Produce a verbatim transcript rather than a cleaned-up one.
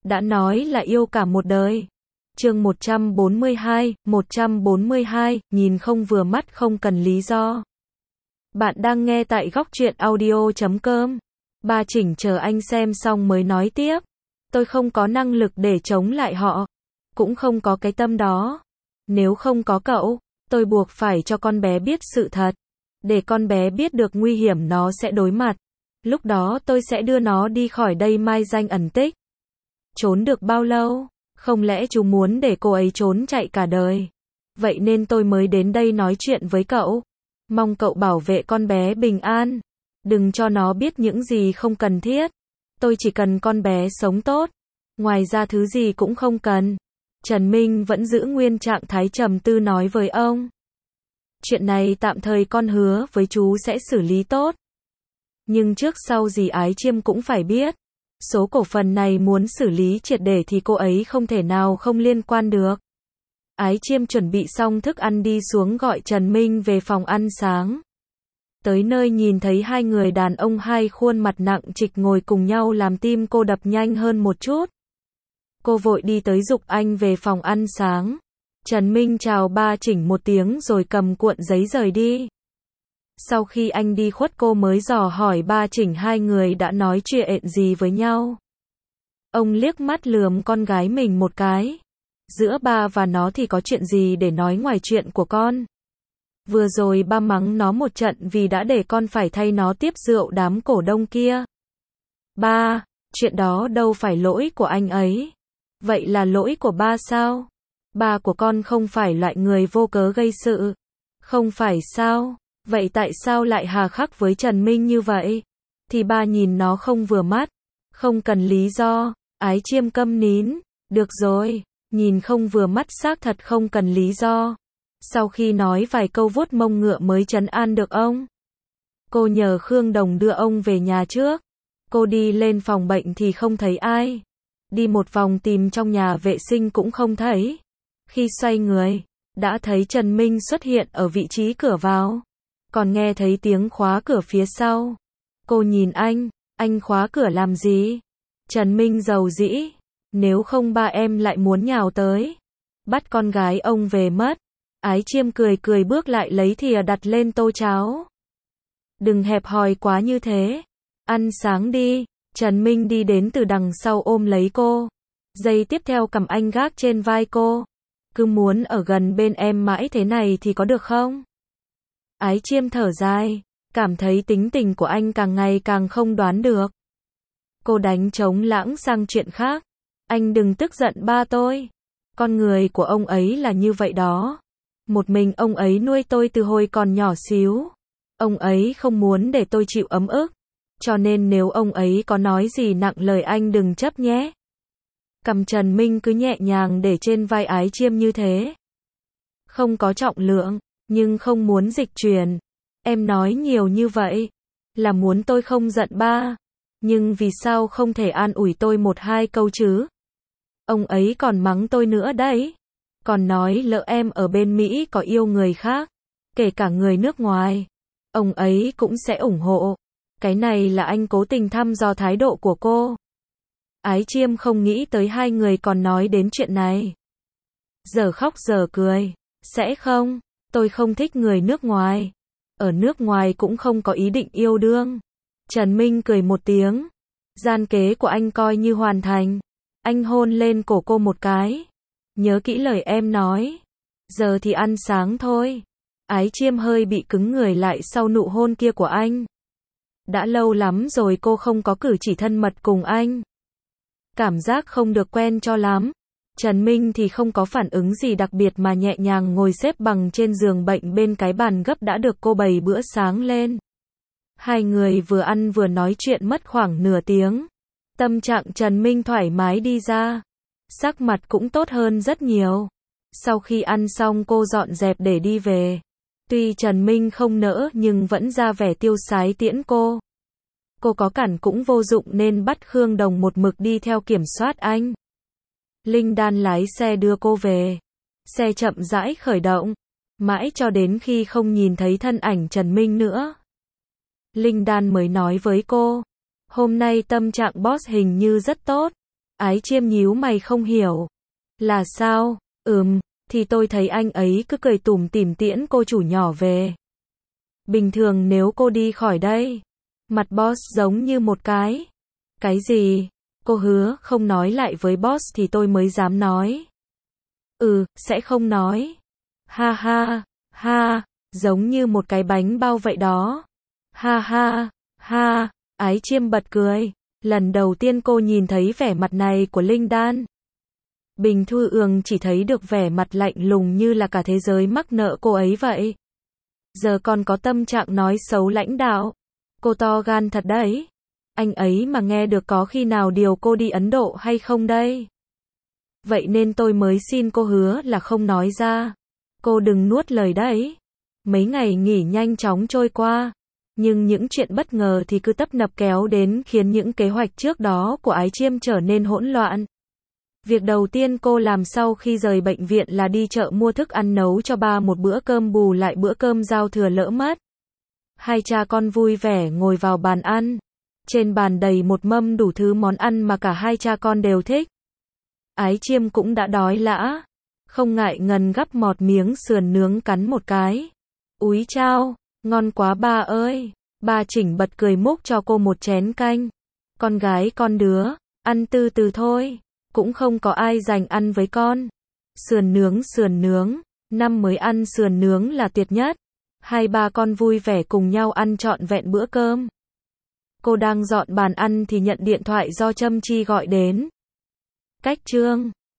đã nói là yêu cả một đời. Chương một trăm bốn mươi hai, một trăm bốn mươi hai, nhìn không vừa mắt không cần lý do. Bạn đang nghe tại góc truyện audio chấm com. Ba Chỉnh chờ anh xem xong mới nói tiếp. Tôi không có năng lực để chống lại họ. Cũng không có cái tâm đó. Nếu không có cậu, tôi buộc phải cho con bé biết sự thật. Để con bé biết được nguy hiểm nó sẽ đối mặt. Lúc đó tôi sẽ đưa nó đi khỏi đây mai danh ẩn tích. Trốn được bao lâu? Không lẽ chú muốn để cô ấy trốn chạy cả đời? Vậy nên tôi mới đến đây nói chuyện với cậu. Mong cậu bảo vệ con bé bình an. Đừng cho nó biết những gì không cần thiết. Tôi chỉ cần con bé sống tốt. Ngoài ra thứ gì cũng không cần. Trần Minh vẫn giữ nguyên trạng thái trầm tư nói với ông. Chuyện này tạm thời con hứa với chú sẽ xử lý tốt. Nhưng trước sau gì Ái Chiêm cũng phải biết. Số cổ phần này muốn xử lý triệt để thì cô ấy không thể nào không liên quan được. Ái Chiêm chuẩn bị xong thức ăn đi xuống gọi Trần Minh về phòng ăn sáng. Tới nơi nhìn thấy hai người đàn ông hai khuôn mặt nặng trịch ngồi cùng nhau làm tim cô đập nhanh hơn một chút. Cô vội đi tới giục anh về phòng ăn sáng. Trần Minh chào ba Chỉnh một tiếng rồi cầm cuộn giấy rời đi. Sau khi anh đi khuất cô mới dò hỏi ba Chỉnh hai người đã nói chuyện gì với nhau. Ông liếc mắt lườm con gái mình một cái. Giữa ba và nó thì có chuyện gì để nói ngoài chuyện của con. Vừa rồi ba mắng nó một trận vì đã để con phải thay nó tiếp rượu đám cổ đông kia. Ba, chuyện đó đâu phải lỗi của anh ấy. Vậy là lỗi của ba sao? Ba của con không phải loại người vô cớ gây sự. Không phải sao? Vậy tại sao lại hà khắc với Trần Minh như vậy? Thì ba nhìn nó không vừa mắt. Không cần lý do. Ái Chiêm câm nín. Được rồi. Nhìn không vừa mắt xác thật không cần lý do. Sau khi nói vài câu vuốt mông ngựa mới trấn an được ông. Cô nhờ Khương Đồng đưa ông về nhà trước. Cô đi lên phòng bệnh thì không thấy ai. Đi một vòng tìm trong nhà vệ sinh cũng không thấy. Khi xoay người, đã thấy Trần Minh xuất hiện ở vị trí cửa vào. Còn nghe thấy tiếng khóa cửa phía sau. Cô nhìn anh, anh khóa cửa làm gì? Trần Minh giàu dĩ, nếu không ba em lại muốn nhào tới. Bắt con gái ông về mất. Ái Chiêm cười cười bước lại lấy thìa đặt lên tô cháo. Đừng hẹp hòi quá như thế. Ăn sáng đi. Trần Minh đi đến từ đằng sau ôm lấy cô. Giây tiếp theo cầm anh gác trên vai cô. Cứ muốn ở gần bên em mãi thế này thì có được không? Ái Chiêm thở dài, cảm thấy tính tình của anh càng ngày càng không đoán được. Cô đánh trống lãng sang chuyện khác. Anh đừng tức giận ba tôi. Con người của ông ấy là như vậy đó. Một mình ông ấy nuôi tôi từ hồi còn nhỏ xíu. Ông ấy không muốn để tôi chịu ấm ức. Cho nên nếu ông ấy có nói gì nặng lời anh đừng chấp nhé. Cầm Trần Minh cứ nhẹ nhàng để trên vai Ái Chiêm như thế. Không có trọng lượng, nhưng không muốn dịch chuyển. Em nói nhiều như vậy, là muốn tôi không giận ba. Nhưng vì sao không thể an ủi tôi một hai câu chứ? Ông ấy còn mắng tôi nữa đấy. Còn nói lỡ em ở bên Mỹ có yêu người khác, kể cả người nước ngoài, ông ấy cũng sẽ ủng hộ. Cái này là anh cố tình thăm dò thái độ của cô. Ái Chiêm không nghĩ tới hai người còn nói đến chuyện này. Giờ khóc giờ cười. Sẽ không, tôi không thích người nước ngoài. Ở nước ngoài cũng không có ý định yêu đương. Trần Minh cười một tiếng. Gian kế của anh coi như hoàn thành. Anh hôn lên cổ cô một cái. Nhớ kỹ lời em nói. Giờ thì ăn sáng thôi. Ái Chiêm hơi bị cứng người lại sau nụ hôn kia của anh. Đã lâu lắm rồi cô không có cử chỉ thân mật cùng anh. Cảm giác không được quen cho lắm. Trần Minh thì không có phản ứng gì đặc biệt mà nhẹ nhàng ngồi xếp bằng trên giường bệnh bên cái bàn gấp đã được cô bày bữa sáng lên. Hai người vừa ăn vừa nói chuyện mất khoảng nửa tiếng. Tâm trạng Trần Minh thoải mái đi ra. Sắc mặt cũng tốt hơn rất nhiều. Sau khi ăn xong cô dọn dẹp để đi về. Tuy Trần Minh không nỡ nhưng vẫn ra vẻ tiêu sái tiễn cô. Cô có cản cũng vô dụng nên bắt Khương Đồng một mực đi theo kiểm soát anh. Linh Đan lái xe đưa cô về. Xe chậm rãi khởi động. Mãi cho đến khi không nhìn thấy thân ảnh Trần Minh nữa. Linh Đan mới nói với cô. Hôm nay tâm trạng boss hình như rất tốt. Ái Chiêm nhíu mày không hiểu. Là sao? Ừm, thì tôi thấy anh ấy cứ cười tủm tỉm tiễn cô chủ nhỏ về. Bình thường nếu cô đi khỏi đây, mặt boss giống như một cái. Cái gì? Cô hứa không nói lại với boss thì tôi mới dám nói. Ừ, sẽ không nói. Ha ha, ha, giống như một cái bánh bao vậy đó. Ha ha, ha, Ái Chiêm bật cười. Lần đầu tiên cô nhìn thấy vẻ mặt này của Linh Đan. Bình thường chỉ thấy được vẻ mặt lạnh lùng như là cả thế giới mắc nợ cô ấy vậy. Giờ còn có tâm trạng nói xấu lãnh đạo. Cô to gan thật đấy. Anh ấy mà nghe được có khi nào điều cô đi Ấn Độ hay không đây? Vậy nên tôi mới xin cô hứa là không nói ra. Cô đừng nuốt lời đấy. Mấy ngày nghỉ nhanh chóng trôi qua. Nhưng những chuyện bất ngờ thì cứ tấp nập kéo đến khiến những kế hoạch trước đó của Ái Chiêm trở nên hỗn loạn. Việc đầu tiên cô làm sau khi rời bệnh viện là đi chợ mua thức ăn nấu cho ba một bữa cơm bù lại bữa cơm giao thừa lỡ mất. Hai cha con vui vẻ ngồi vào bàn ăn. Trên bàn đầy một mâm đủ thứ món ăn mà cả hai cha con đều thích. Ái Chiêm cũng đã đói lã. Không ngại ngần gắp một miếng sườn nướng cắn một cái. Úi chao, ngon quá ba ơi. Ba chỉnh bật cười múc cho cô một chén canh. Con gái con đứa, ăn từ từ thôi. Cũng không có ai dành ăn với con. Sườn nướng sườn nướng, năm mới ăn sườn nướng là tuyệt nhất. Hai ba con vui vẻ cùng nhau ăn trọn vẹn bữa cơm. Cô đang dọn bàn ăn thì nhận điện thoại do Trâm Chi gọi đến. Cách Trương